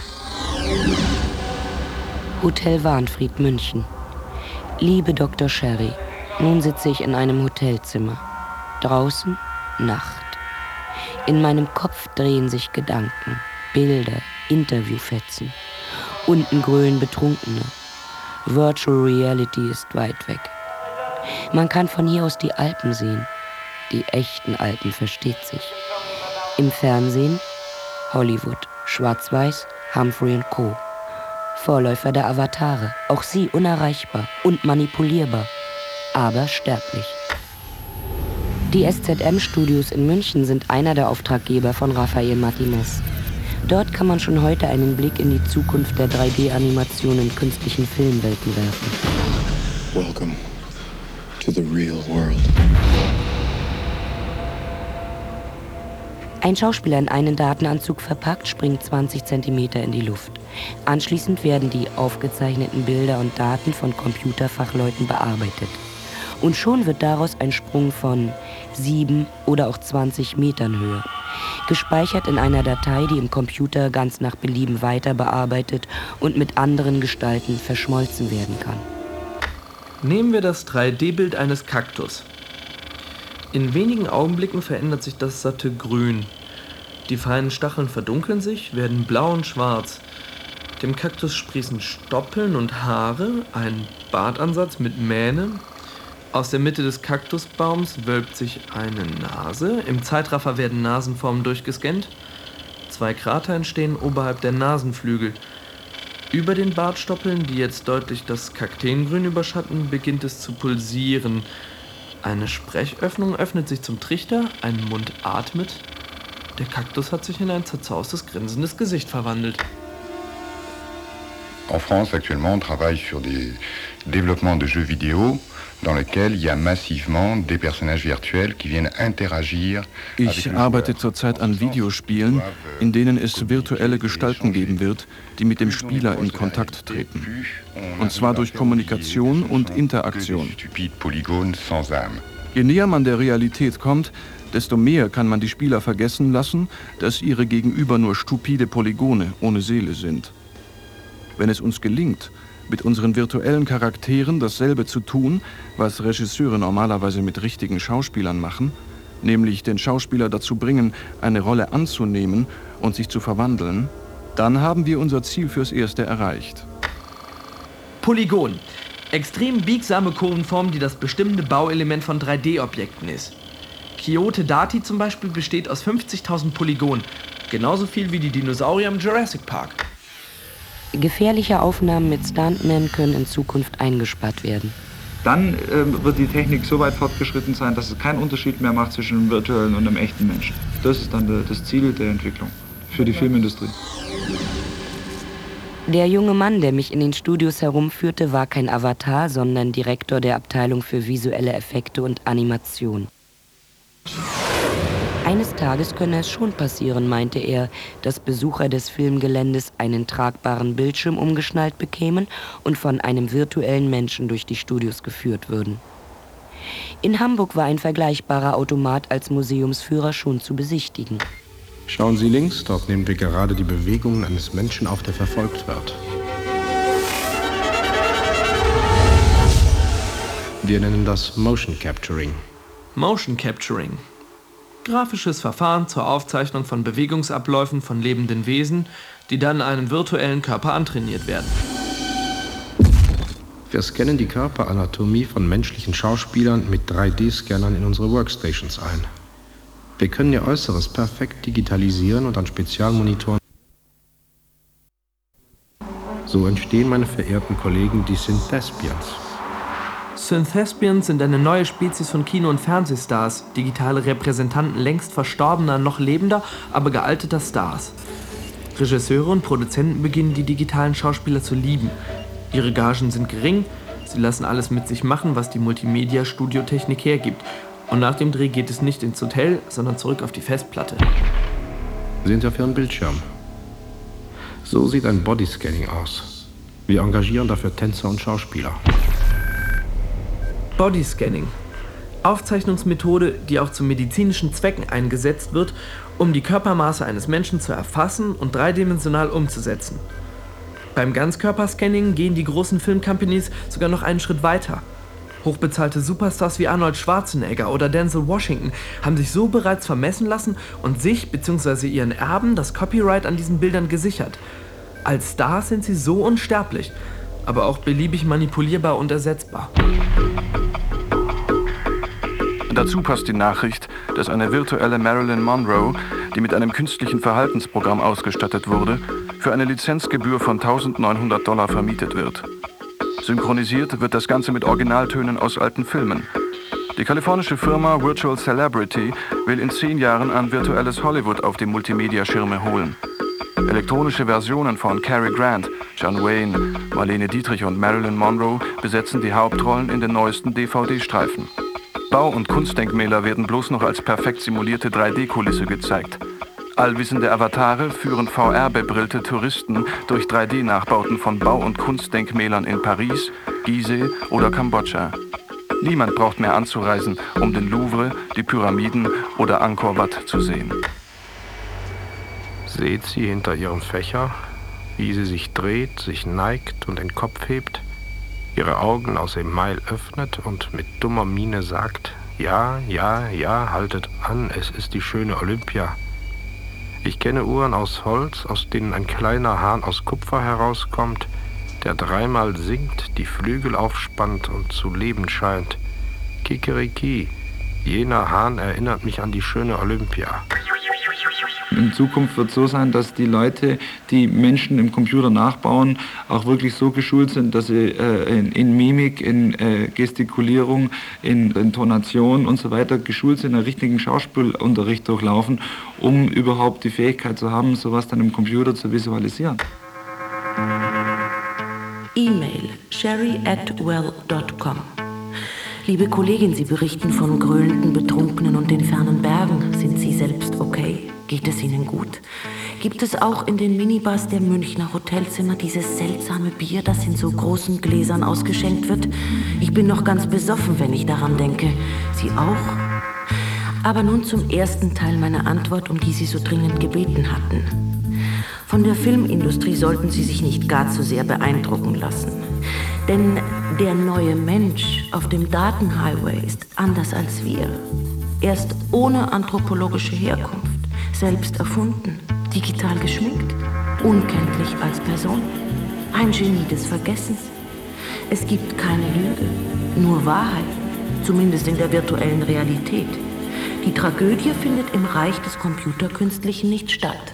Hotel Wahnfried, München. Liebe Dr. Sherry, nun sitze ich in einem Hotelzimmer. Draußen Nacht. In meinem Kopf drehen sich Gedanken, Bilder, Interviewfetzen. Unten grölen Betrunkene. Virtual Reality ist weit weg. Man kann von hier aus die Alpen sehen. Die echten Alpen, versteht sich. Im Fernsehen Hollywood, Schwarz-Weiß, Humphrey & Co. Vorläufer der Avatare, auch sie unerreichbar und manipulierbar, aber sterblich. Die SZM-Studios in München sind einer der Auftraggeber von Rafael Martinez. Dort kann man schon heute einen Blick in die Zukunft der 3D-Animation in künstlichen Filmwelten werfen. Welcome to the real world. Ein Schauspieler in einen Datenanzug verpackt, springt 20 cm in die Luft. Anschließend werden die aufgezeichneten Bilder und Daten von Computerfachleuten bearbeitet. Und schon wird daraus ein Sprung von 7 oder auch 20 Metern Höhe. Gespeichert in einer Datei, die im Computer ganz nach Belieben weiter bearbeitet und mit anderen Gestalten verschmolzen werden kann. Nehmen wir das 3D-Bild eines Kaktus. In wenigen Augenblicken verändert sich das satte Grün. Die feinen Stacheln verdunkeln sich, werden blau und schwarz. Dem Kaktus sprießen Stoppeln und Haare, ein Bartansatz mit Mähne. Aus der Mitte des Kaktusbaums wölbt sich eine Nase. Im Zeitraffer werden Nasenformen durchgescannt. 2 Krater entstehen oberhalb der Nasenflügel. Über den Bartstoppeln, die jetzt deutlich das Kakteengrün überschatten, beginnt es zu pulsieren. Eine Sprechöffnung öffnet sich zum Trichter, ein Mund atmet. Der Kaktus hat sich in ein zerzaustes, grinsendes Gesicht verwandelt. En France, actuellement, on travaille sur des développements de jeux vidéo dans lesquels il y a massivement des personnages virtuels qui viennent interagir. Ich arbeite zurzeit an Videospielen, in denen es virtuelle Gestalten geben wird, die mit dem Spieler in Kontakt treten. Und zwar durch Kommunikation und Interaktion. Je näher man der Realität kommt, desto mehr kann man die Spieler vergessen lassen, dass ihre Gegenüber nur stupide Polygone ohne Seele sind. Wenn es uns gelingt, mit unseren virtuellen Charakteren dasselbe zu tun, was Regisseure normalerweise mit richtigen Schauspielern machen, nämlich den Schauspieler dazu bringen, eine Rolle anzunehmen und sich zu verwandeln, dann haben wir unser Ziel fürs Erste erreicht. Polygon. Extrem biegsame Kurvenform, die das bestimmende Bauelement von 3D-Objekten ist. Quixote Dati zum Beispiel besteht aus 50.000 Polygonen, genauso viel wie die Dinosaurier im Jurassic Park. Gefährliche Aufnahmen mit Stuntmen können in Zukunft eingespart werden. Dann wird die Technik so weit fortgeschritten sein, dass es keinen Unterschied mehr macht zwischen einem virtuellen und einem echten Menschen. Das ist dann das Ziel der Entwicklung für die Filmindustrie. Der junge Mann, der mich in den Studios herumführte, war kein Avatar, sondern Direktor der Abteilung für visuelle Effekte und Animation. Eines Tages könne es schon passieren, meinte er, dass Besucher des Filmgeländes einen tragbaren Bildschirm umgeschnallt bekämen und von einem virtuellen Menschen durch die Studios geführt würden. In Hamburg war ein vergleichbarer Automat als Museumsführer schon zu besichtigen. Schauen Sie links, dort nehmen wir gerade die Bewegungen eines Menschen auf, der verfolgt wird. Wir nennen das Motion Capturing. Motion Capturing. Grafisches Verfahren zur Aufzeichnung von Bewegungsabläufen von lebenden Wesen, die dann einen virtuellen Körper antrainiert werden. Wir scannen die Körperanatomie von menschlichen Schauspielern mit 3D-Scannern in unsere Workstations ein. Wir können ihr Äußeres perfekt digitalisieren und an Spezialmonitoren. So entstehen, meine verehrten Kollegen, die Synthespians. Synthespians sind eine neue Spezies von Kino- und Fernsehstars, digitale Repräsentanten längst verstorbener, noch lebender, aber gealteter Stars. Regisseure und Produzenten beginnen die digitalen Schauspieler zu lieben. Ihre Gagen sind gering, sie lassen alles mit sich machen, was die Multimedia-Studiotechnik hergibt. Und nach dem Dreh geht es nicht ins Hotel, sondern zurück auf die Festplatte. Sehen Sie auf Ihren Bildschirm. So sieht ein Bodyscanning aus. Wir engagieren dafür Tänzer und Schauspieler. Bodyscanning. Aufzeichnungsmethode, die auch zu medizinischen Zwecken eingesetzt wird, um die Körpermaße eines Menschen zu erfassen und dreidimensional umzusetzen. Beim Ganzkörperscanning gehen die großen Filmcompanies sogar noch einen Schritt weiter. Hochbezahlte Superstars wie Arnold Schwarzenegger oder Denzel Washington haben sich so bereits vermessen lassen und sich bzw. ihren Erben das Copyright an diesen Bildern gesichert. Als Stars sind sie so unsterblich, aber auch beliebig manipulierbar und ersetzbar. Dazu passt die Nachricht, dass eine virtuelle Marilyn Monroe, die mit einem künstlichen Verhaltensprogramm ausgestattet wurde, für eine Lizenzgebühr von $1.900 vermietet wird. Synchronisiert wird das Ganze mit Originaltönen aus alten Filmen. Die kalifornische Firma Virtual Celebrity will in 10 Jahren ein virtuelles Hollywood auf die Multimedia-Schirme holen. Elektronische Versionen von Cary Grant, John Wayne, Marlene Dietrich und Marilyn Monroe besetzen die Hauptrollen in den neuesten DVD-Streifen. Bau- und Kunstdenkmäler werden bloß noch als perfekt simulierte 3D-Kulisse gezeigt. Allwissende Avatare führen VR-bebrillte Touristen durch 3D-Nachbauten von Bau- und Kunstdenkmälern in Paris, Gizeh oder Kambodscha. Niemand braucht mehr anzureisen, um den Louvre, die Pyramiden oder Angkor Wat zu sehen. Seht sie hinter ihrem Fächer, wie sie sich dreht, sich neigt und den Kopf hebt, ihre Augen aus Email öffnet und mit dummer Miene sagt, ja, ja, ja, haltet an, es ist die schöne Olympia. Ich kenne Uhren aus Holz, aus denen ein kleiner Hahn aus Kupfer herauskommt, der dreimal singt, die Flügel aufspannt und zu leben scheint. Kikeriki, jener Hahn erinnert mich an die schöne Olympia. In Zukunft wird es so sein, dass die Leute, die Menschen im Computer nachbauen, auch wirklich so geschult sind, dass sie in Mimik, in Gestikulierung, in Intonation und so weiter geschult sind, einen richtigen Schauspielunterricht durchlaufen, um überhaupt die Fähigkeit zu haben, sowas dann im Computer zu visualisieren. sherry@well.com. Liebe Kollegin, Sie berichten von gröhlenden Betrunkenen und den fernen Bergen. Sind Sie selbst okay? Geht es Ihnen gut? Gibt es auch in den Minibars der Münchner Hotelzimmer dieses seltsame Bier, das in so großen Gläsern ausgeschenkt wird? Ich bin noch ganz besoffen, wenn ich daran denke. Sie auch? Aber nun zum ersten Teil meiner Antwort, um die Sie so dringend gebeten hatten. Von der Filmindustrie sollten Sie sich nicht gar zu sehr beeindrucken lassen. Denn der neue Mensch auf dem Datenhighway ist anders als wir. Er ist ohne anthropologische Herkunft, selbst erfunden, digital geschminkt, unkenntlich als Person, ein Genie des Vergessens. Es gibt keine Lüge, nur Wahrheit, zumindest in der virtuellen Realität. Die Tragödie findet im Reich des Computerkünstlichen nicht statt.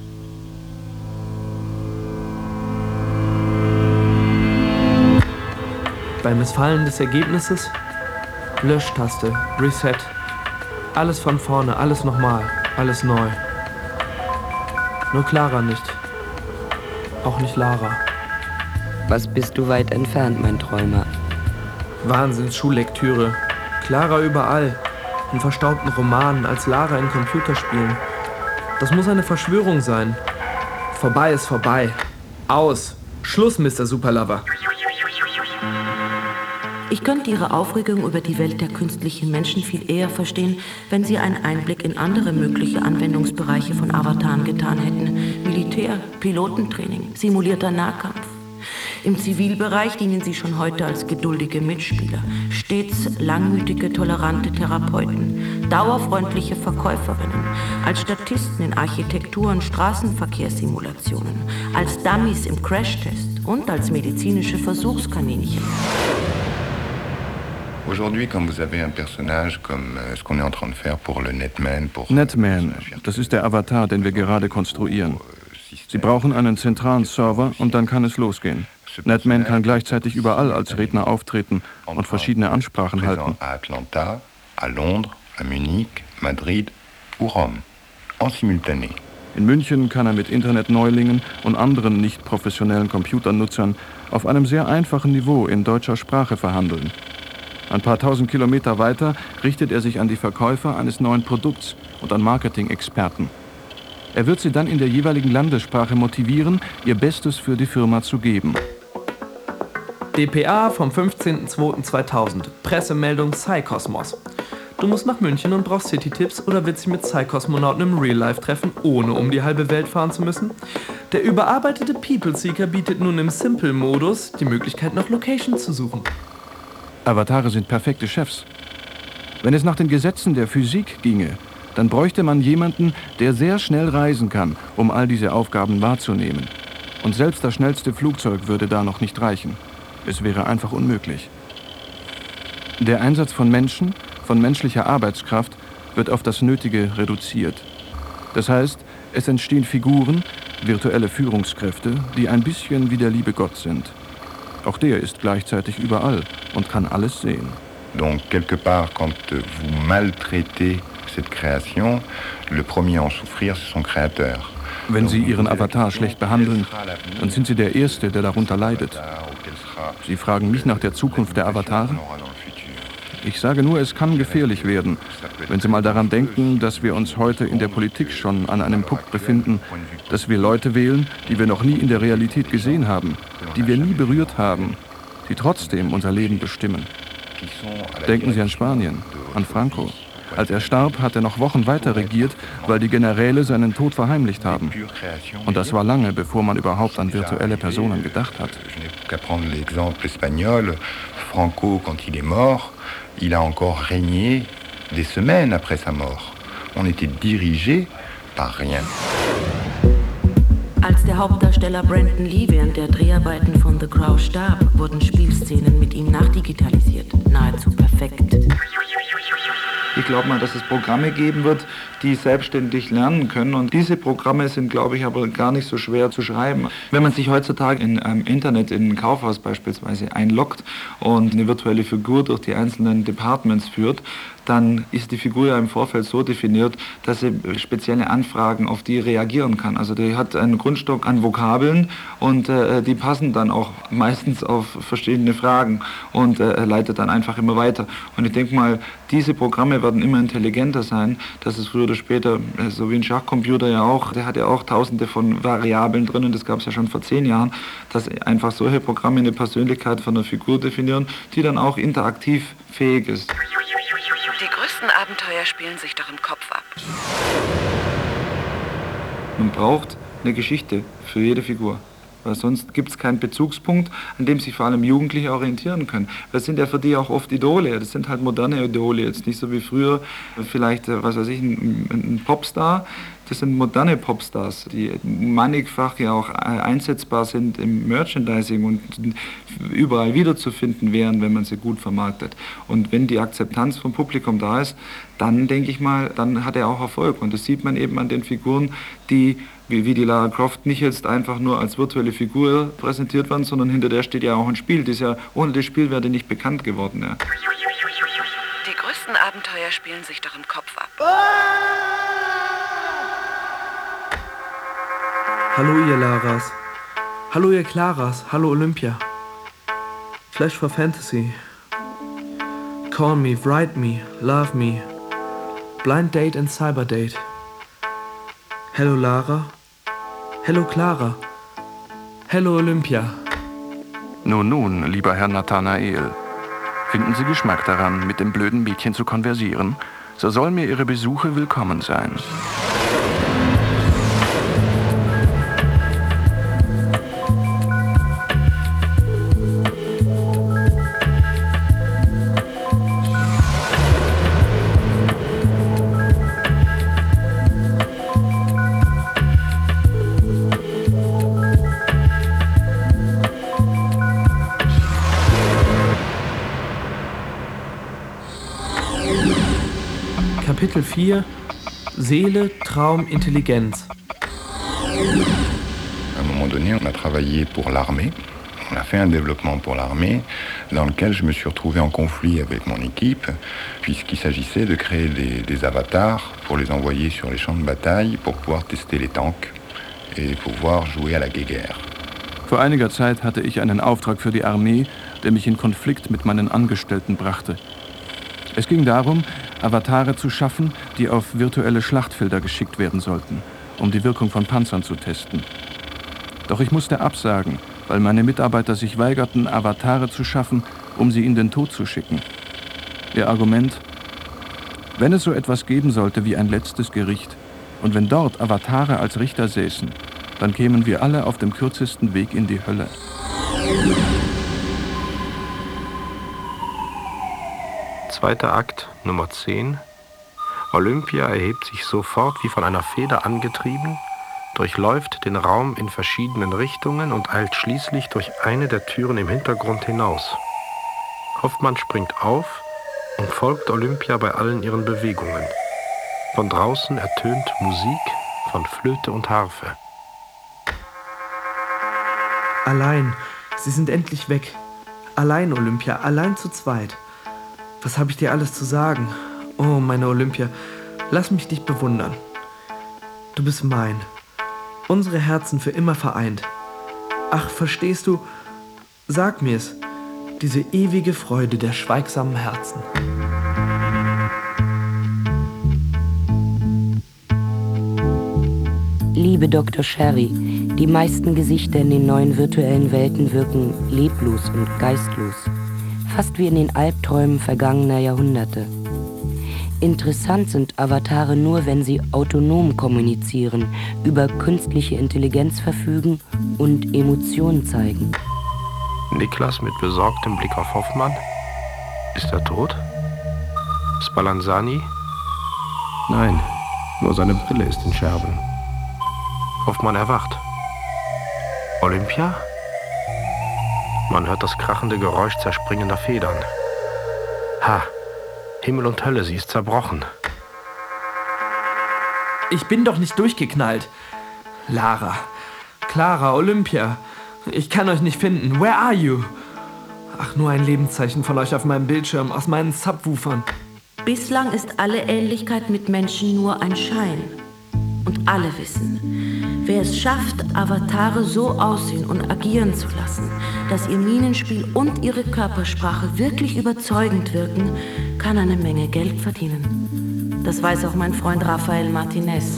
Beim Missfallen des Ergebnisses Löschtaste, Reset. Alles von vorne, alles nochmal, alles neu. Nur Clara nicht. Auch nicht Lara. Was bist du weit entfernt, mein Träumer? Wahnsinns-Schullektüre. Clara überall. In verstaubten Romanen, als Lara in Computerspielen. Das muss eine Verschwörung sein. Vorbei ist vorbei. Aus. Schluss, Mr. Superlover. Ich könnte Ihre Aufregung über die Welt der künstlichen Menschen viel eher verstehen, wenn Sie einen Einblick in andere mögliche Anwendungsbereiche von Avataren getan hätten. Militär, Pilotentraining, simulierter Nahkampf. Im Zivilbereich dienen Sie schon heute als geduldige Mitspieler, stets langmütige, tolerante Therapeuten, dauerfreundliche Verkäuferinnen, als Statisten in Architektur- und Straßenverkehrssimulationen, als Dummies im Crashtest und als medizinische Versuchskaninchen. Aujourd'hui, quand vous avez un personnage comme ce qu'on est en train de faire pour le Netman, Netman, das ist der Avatar, den wir gerade konstruieren. Sie brauchen einen zentralen Server und dann kann es losgehen. Netman kann gleichzeitig überall als Redner auftreten und verschiedene Ansprachen halten. À Atlanta, à Londres, à Munich, Madrid ou Rome, en simultané. In München kann er mit Internetneulingen und anderen nicht professionellen Computernutzern auf einem sehr einfachen Niveau in deutscher Sprache verhandeln. Ein paar tausend Kilometer weiter richtet er sich an die Verkäufer eines neuen Produkts und an Marketing-Experten. Er wird sie dann in der jeweiligen Landessprache motivieren, ihr Bestes für die Firma zu geben. dpa vom 15.02.2000. Pressemeldung Psykosmos. Du musst nach München und brauchst City-Tipps oder willst dich mit Psykosmonauten im Real-Life treffen, ohne um die halbe Welt fahren zu müssen? Der überarbeitete People-Seeker bietet nun im Simple-Modus die Möglichkeit, nach Location zu suchen. Avatare sind perfekte Chefs. Wenn es nach den Gesetzen der Physik ginge, dann bräuchte man jemanden, der sehr schnell reisen kann, um all diese Aufgaben wahrzunehmen. Und selbst das schnellste Flugzeug würde da noch nicht reichen. Es wäre einfach unmöglich. Der Einsatz von Menschen, von menschlicher Arbeitskraft, wird auf das Nötige reduziert. Das heißt, es entstehen Figuren, virtuelle Führungskräfte, die ein bisschen wie der liebe Gott sind. Auch der ist gleichzeitig überall und kann alles sehen. Donc, quelque part, quand vous maltraitez cette création, le premier à en souffrir, c'est son créateur. Wenn Sie Ihren Avatar schlecht behandeln, dann sind Sie der Erste, der darunter leidet. Sie fragen mich nach der Zukunft der Avatare? Ich sage nur, es kann gefährlich werden, wenn Sie mal daran denken, dass wir uns heute in der Politik schon an einem Punkt befinden, dass wir Leute wählen, die wir noch nie in der Realität gesehen haben, die wir nie berührt haben, die trotzdem unser Leben bestimmen. Denken Sie an Spanien, an Franco. Als er starb, hat er noch Wochen weiter regiert, weil die Generäle seinen Tod verheimlicht haben. Und das war lange, bevor man überhaupt an virtuelle Personen gedacht hat. Franco, quand il est mort, il a encore régné des semaines après sa mort. On était dirigé par rien. Als der Hauptdarsteller Brandon Lee während der Dreharbeiten von The Crow starb, wurden Spielszenen mit ihm nachdigitalisiert. Nahezu perfekt. Ich glaube mal, dass es Programme geben wird, die selbstständig lernen können. Und diese Programme sind, glaube ich, aber gar nicht so schwer zu schreiben. Wenn man sich heutzutage im Internet in ein Kaufhaus beispielsweise einloggt und eine virtuelle Figur durch die einzelnen Departments führt, dann ist die Figur ja im Vorfeld so definiert, dass sie spezielle Anfragen auf die reagieren kann. Also die hat einen Grundstock an Vokabeln und die passen dann auch meistens auf verschiedene Fragen und leitet dann einfach immer weiter. Und ich denke mal, diese Programme werden immer intelligenter sein, dass es früher oder später, so wie ein Schachcomputer ja auch, der hat ja auch tausende von Variablen drin und das gab es ja schon vor 10 Jahren, dass einfach solche Programme eine Persönlichkeit von einer Figur definieren, die dann auch interaktiv fähig ist. Die größten Abenteuer spielen sich doch im Kopf ab. Man braucht eine Geschichte für jede Figur. Weil sonst gibt es keinen Bezugspunkt, an dem sich vor allem Jugendliche orientieren können. Das sind ja für die auch oft Idole. Das sind halt moderne Idole. Jetzt nicht so wie früher vielleicht, was weiß ich, ein Popstar. Das sind moderne Popstars, die mannigfach ja auch einsetzbar sind im Merchandising und überall wiederzufinden wären, wenn man sie gut vermarktet. Und wenn die Akzeptanz vom Publikum da ist, dann denke ich mal, dann hat er auch Erfolg. Und das sieht man eben an den Figuren, die wie die Lara Croft nicht jetzt einfach nur als virtuelle Figur präsentiert werden, sondern hinter der steht ja auch ein Spiel. Das ja, ohne das Spiel wäre die nicht bekannt geworden. Ja. Die größten Abenteuer spielen sich doch im Kopf ab. Hallo ihr Laras. Hallo ihr Claras. Hallo Olympia. Flash for Fantasy. Call me, write me, love me. Blind Date and Cyber Date. Hello Lara. Hello Clara. Hello Olympia. Nun, lieber Herr Nathanael. Finden Sie Geschmack daran, mit dem blöden Mädchen zu konversieren? So sollen mir Ihre Besuche willkommen sein. Kapitel 4 Seele, Traum, Intelligenz. À un moment donné, on a travaillé pour l'armée. On a fait un développement pour l'armée dans lequel je me suis retrouvé en conflit avec mon équipe puisqu'il s'agissait de créer des avatars pour les envoyer sur les champs de bataille pour pouvoir tester les tanks et pouvoir jouer à la guerre. Vor einiger Zeit hatte ich einen Auftrag für die Armee, der mich in Konflikt mit meinen Angestellten brachte. Es ging darum, Avatare zu schaffen, die auf virtuelle Schlachtfelder geschickt werden sollten, um die Wirkung von Panzern zu testen. Doch ich musste absagen, weil meine Mitarbeiter sich weigerten, Avatare zu schaffen, um sie in den Tod zu schicken. Ihr Argument: Wenn es so etwas geben sollte wie ein letztes Gericht und wenn dort Avatare als Richter säßen, dann kämen wir alle auf dem kürzesten Weg in die Hölle. Zweiter Akt, Nummer 10. Olympia erhebt sich sofort wie von einer Feder angetrieben, durchläuft den Raum in verschiedenen Richtungen und eilt schließlich durch eine der Türen im Hintergrund hinaus. Hoffmann springt auf und folgt Olympia bei allen ihren Bewegungen. Von draußen ertönt Musik von Flöte und Harfe. Allein. Sie sind endlich weg. Allein, Olympia. Allein zu zweit. Was habe ich dir alles zu sagen? Oh, meine Olympia, lass mich dich bewundern. Du bist mein. Unsere Herzen für immer vereint. Ach, verstehst du? Sag mir's. Diese ewige Freude der schweigsamen Herzen. Liebe Dr. Sherry, die meisten Gesichter in den neuen virtuellen Welten wirken leblos und geistlos. Fast wie in den Albträumen vergangener Jahrhunderte. Interessant sind Avatare nur, wenn sie autonom kommunizieren, über künstliche Intelligenz verfügen und Emotionen zeigen. Niklas mit besorgtem Blick auf Hoffmann. Ist er tot? Spallanzani? Nein, nur seine Brille ist in Scherben. Hoffmann erwacht. Olympia? Man hört das krachende Geräusch zerspringender Federn. Ha, Himmel und Hölle, sie ist zerbrochen. Ich bin doch nicht durchgeknallt. Lara, Clara, Olympia. Ich kann euch nicht finden. Where are you? Ach, nur ein Lebenszeichen von euch auf meinem Bildschirm, aus meinen Subwoofern. Bislang ist alle Ähnlichkeit mit Menschen nur ein Schein. Und alle wissen, wer es schafft, Avatare so aussehen und agieren zu lassen, dass ihr Mienenspiel und ihre Körpersprache wirklich überzeugend wirken, kann eine Menge Geld verdienen. Das weiß auch mein Freund Rafael Martinez.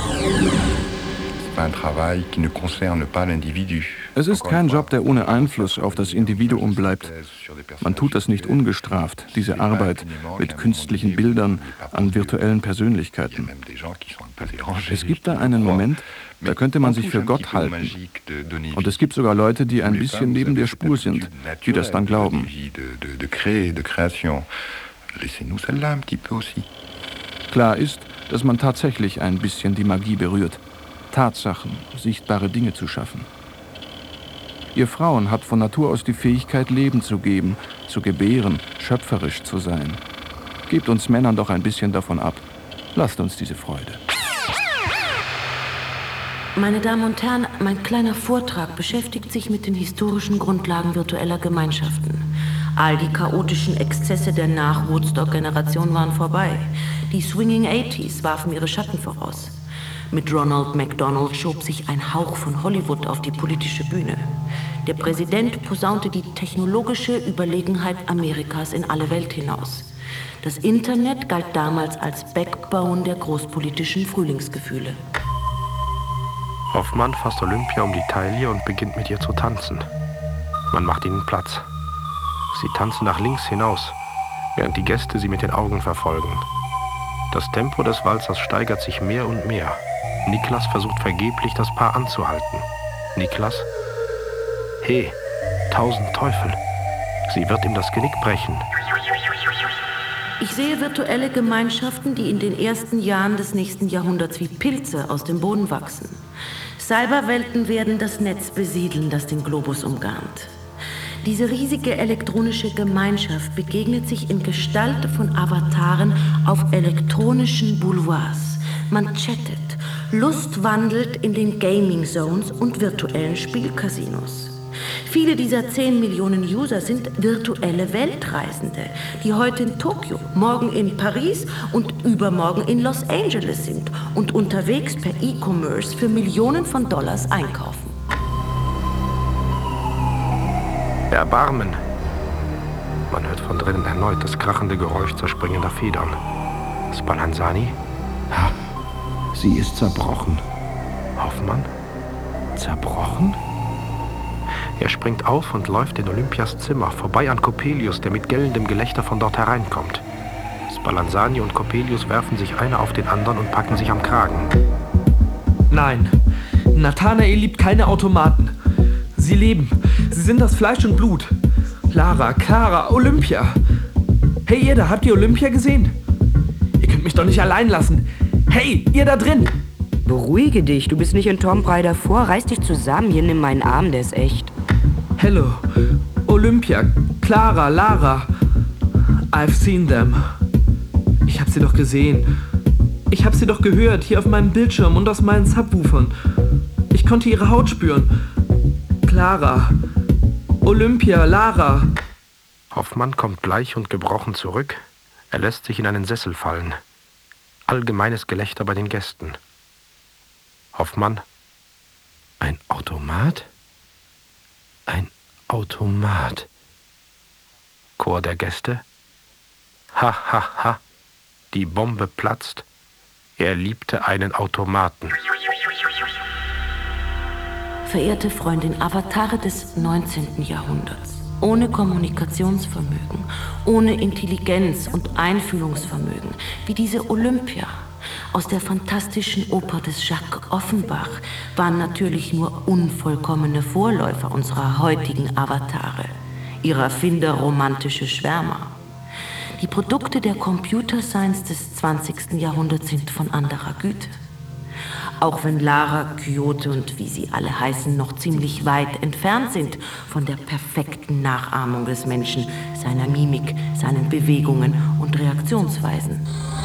Es ist kein Job, der ohne Einfluss auf das Individuum bleibt. Man tut das nicht ungestraft, diese Arbeit mit künstlichen Bildern an virtuellen Persönlichkeiten. Es gibt da einen Moment, da könnte man sich für Gott halten. Und es gibt sogar Leute, die ein bisschen neben der Spur sind, die das dann glauben. Klar ist, dass man tatsächlich ein bisschen die Magie berührt. Tatsachen, sichtbare Dinge zu schaffen. Ihr Frauen hat von Natur aus die Fähigkeit, Leben zu geben, zu gebären, schöpferisch zu sein. Gebt uns Männern doch ein bisschen davon ab. Lasst uns diese Freude. Meine Damen und Herren, mein kleiner Vortrag beschäftigt sich mit den historischen Grundlagen virtueller Gemeinschaften. All die chaotischen Exzesse der Nach-Woodstock-Generation waren vorbei. Die Swinging 80s warfen ihre Schatten voraus. Mit Ronald McDonald schob sich ein Hauch von Hollywood auf die politische Bühne. Der Präsident posaunte die technologische Überlegenheit Amerikas in alle Welt hinaus. Das Internet galt damals als Backbone der großpolitischen Frühlingsgefühle. Hoffmann fasst Olympia um die Taille und beginnt mit ihr zu tanzen. Man macht ihnen Platz. Sie tanzen nach links hinaus, während die Gäste sie mit den Augen verfolgen. Das Tempo des Walzers steigert sich mehr und mehr. Niklas versucht vergeblich, das Paar anzuhalten. Niklas? Hey, 1000 Teufel. Sie wird ihm das Genick brechen. Ich sehe virtuelle Gemeinschaften, die in den ersten Jahren des nächsten Jahrhunderts wie Pilze aus dem Boden wachsen. Cyberwelten werden das Netz besiedeln, das den Globus umgarnt. Diese riesige elektronische Gemeinschaft begegnet sich in Gestalt von Avataren auf elektronischen Boulevards. Man chattet, Lust wandelt in den Gaming Zones und virtuellen Spielcasinos. Viele dieser 10 Millionen User sind virtuelle Weltreisende, die heute in Tokio, morgen in Paris und übermorgen in Los Angeles sind und unterwegs per E-Commerce für Millionen von Dollars einkaufen. Erbarmen! Man hört von drinnen erneut das krachende Geräusch zerspringender Federn. Spallanzani? Ha, sie ist zerbrochen. Hoffmann? Zerbrochen? Er springt auf und läuft in Olympias Zimmer, vorbei an Coppelius, der mit gellendem Gelächter von dort hereinkommt. Spallanzani und Coppelius werfen sich einer auf den anderen und packen sich am Kragen. Nein, Nathanael liebt keine Automaten. Sie leben. Sie sind das Fleisch und Blut. Lara, Clara, Olympia. Hey, ihr da, habt ihr Olympia gesehen? Ihr könnt mich doch nicht allein lassen. Hey, ihr da drin! Beruhige dich, du bist nicht in Tomb Raider vor. Reiß dich zusammen, hier nimm meinen Arm, der ist echt. Hello, Olympia, Clara, Lara. I've seen them. Ich hab sie doch gesehen. Ich hab sie doch gehört, hier auf meinem Bildschirm und aus meinen Subwoofern. Ich konnte ihre Haut spüren. Clara, Olympia, Lara. Hoffmann kommt bleich und gebrochen zurück. Er lässt sich in einen Sessel fallen. Allgemeines Gelächter bei den Gästen. Hoffmann. Ein Automat? Ein Automat. Chor der Gäste. Ha, ha, ha. Die Bombe platzt. Er liebte einen Automaten. Verehrte Freundin, Avatare des 19. Jahrhunderts. Ohne Kommunikationsvermögen, ohne Intelligenz und Einfühlungsvermögen, wie diese Olympia aus der fantastischen Oper des Jacques Offenbach, waren natürlich nur unvollkommene Vorläufer unserer heutigen Avatare, ihrer Erfinder romantische Schwärmer. Die Produkte der Computer Science des 20. Jahrhunderts sind von anderer Güte. auch wenn Lara, Quixote und wie sie alle heißen, noch ziemlich weit entfernt sind von der perfekten Nachahmung des Menschen, seiner Mimik, seinen Bewegungen und Reaktionsweisen.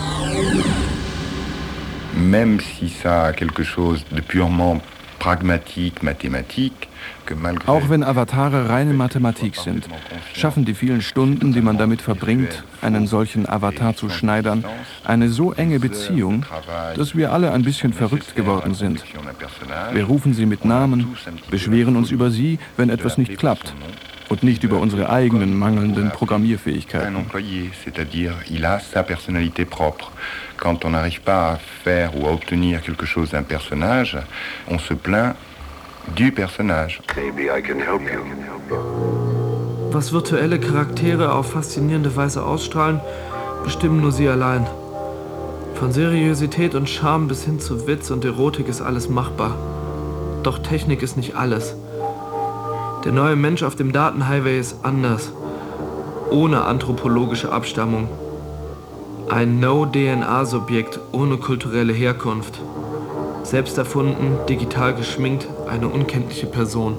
Même si ça a quelque chose de purement pragmatique, mathématique, auch wenn Avatare reine Mathematik sind, schaffen die vielen Stunden, die man damit verbringt, einen solchen Avatar zu schneidern, eine so enge Beziehung, dass wir alle ein bisschen verrückt geworden sind. Wir rufen sie mit Namen, beschweren uns über sie, wenn etwas nicht klappt, und nicht über unsere eigenen mangelnden Programmierfähigkeiten. C'est-à-dire, il a sa personnalité propre. Quand on n'arrive pas à faire ou à obtenir quelque chose d'un personnage, on se plaint du personnage. Maybe I can help you. Was virtuelle Charaktere auf faszinierende Weise ausstrahlen, bestimmen nur sie allein. Von Seriosität und Charme bis hin zu Witz und Erotik ist alles machbar. Doch Technik ist nicht alles. Der neue Mensch auf dem Datenhighway ist anders, ohne anthropologische Abstammung. Ein No-DNA-Subjekt ohne kulturelle Herkunft. Selbst erfunden, digital geschminkt, eine unkenntliche Person.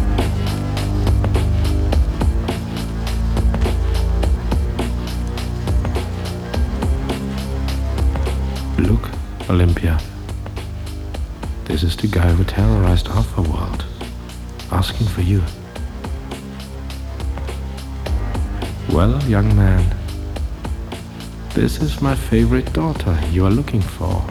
Look, Olympia. This is the guy who terrorized Alpha World, asking for you. Well, young man, this is my favorite daughter you are looking for.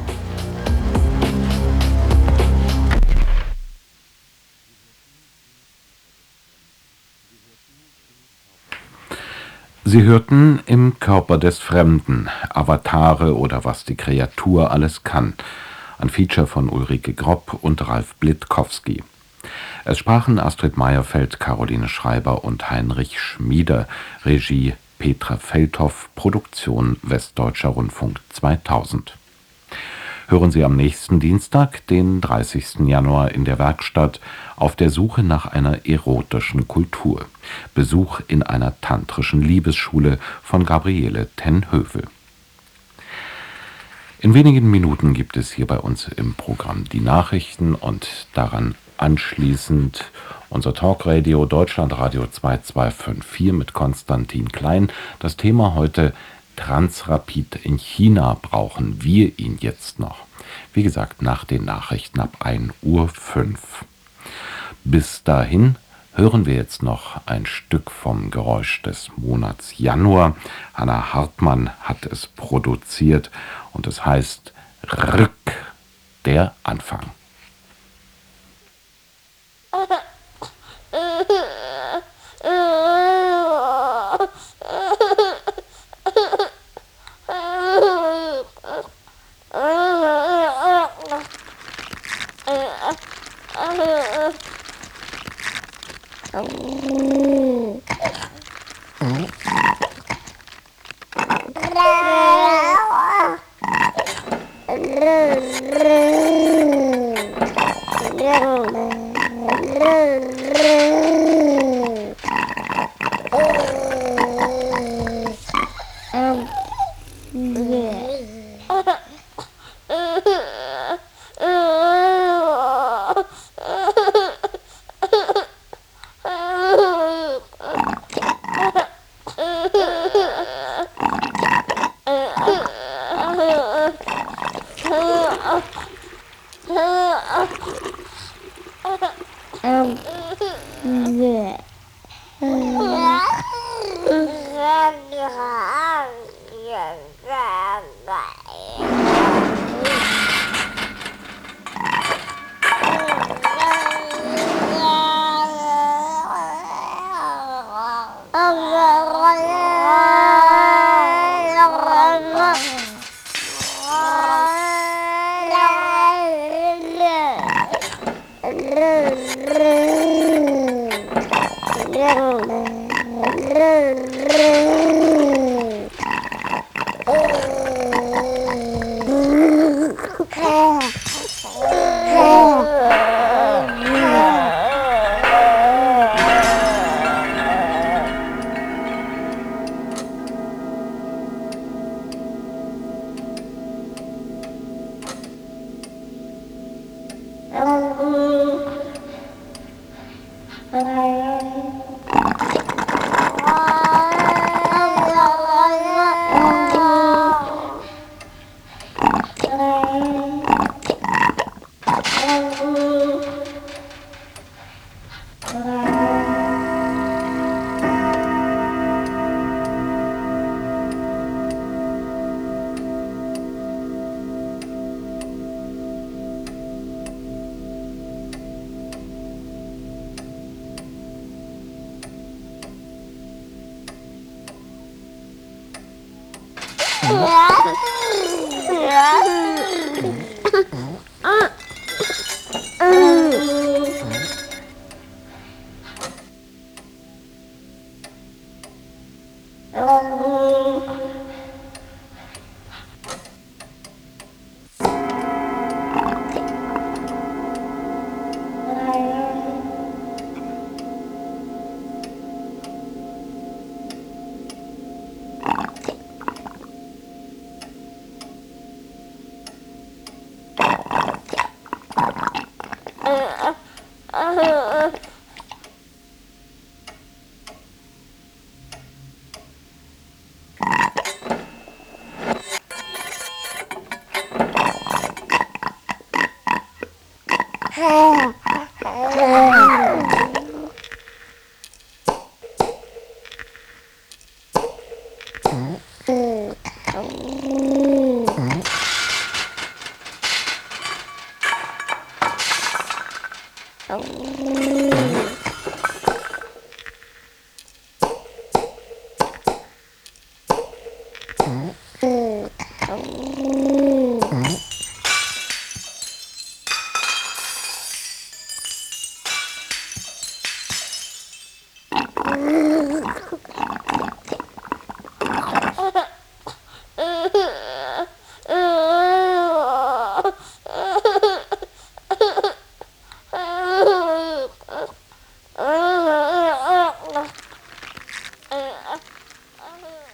Sie hörten Im Körper des Fremden, Avatare oder was die Kreatur alles kann. Ein Feature von Ulrike Gropp und Ralf Blitkowski. Es sprachen Astrid Meierfeld, Caroline Schreiber und Heinrich Schmieder. Regie Petra Feldhoff, Produktion Westdeutscher Rundfunk 2000. Hören Sie am nächsten Dienstag, den 30. Januar in der Werkstatt, Auf der Suche nach einer erotischen Kultur. Besuch in einer tantrischen Liebesschule von Gabriele Tenhövel. In wenigen Minuten gibt es hier bei uns im Programm die Nachrichten und daran anschließend unser Talkradio Deutschlandradio 2254 mit Konstantin Klein. Das Thema heute: Transrapid in China, brauchen wir ihn jetzt noch? Wie gesagt, nach den Nachrichten ab 1:05 Uhr. Bis dahin hören wir jetzt noch ein Stück vom Geräusch des Monats Januar. Hanna Hartmann hat es produziert und es heißt Rück, der Anfang.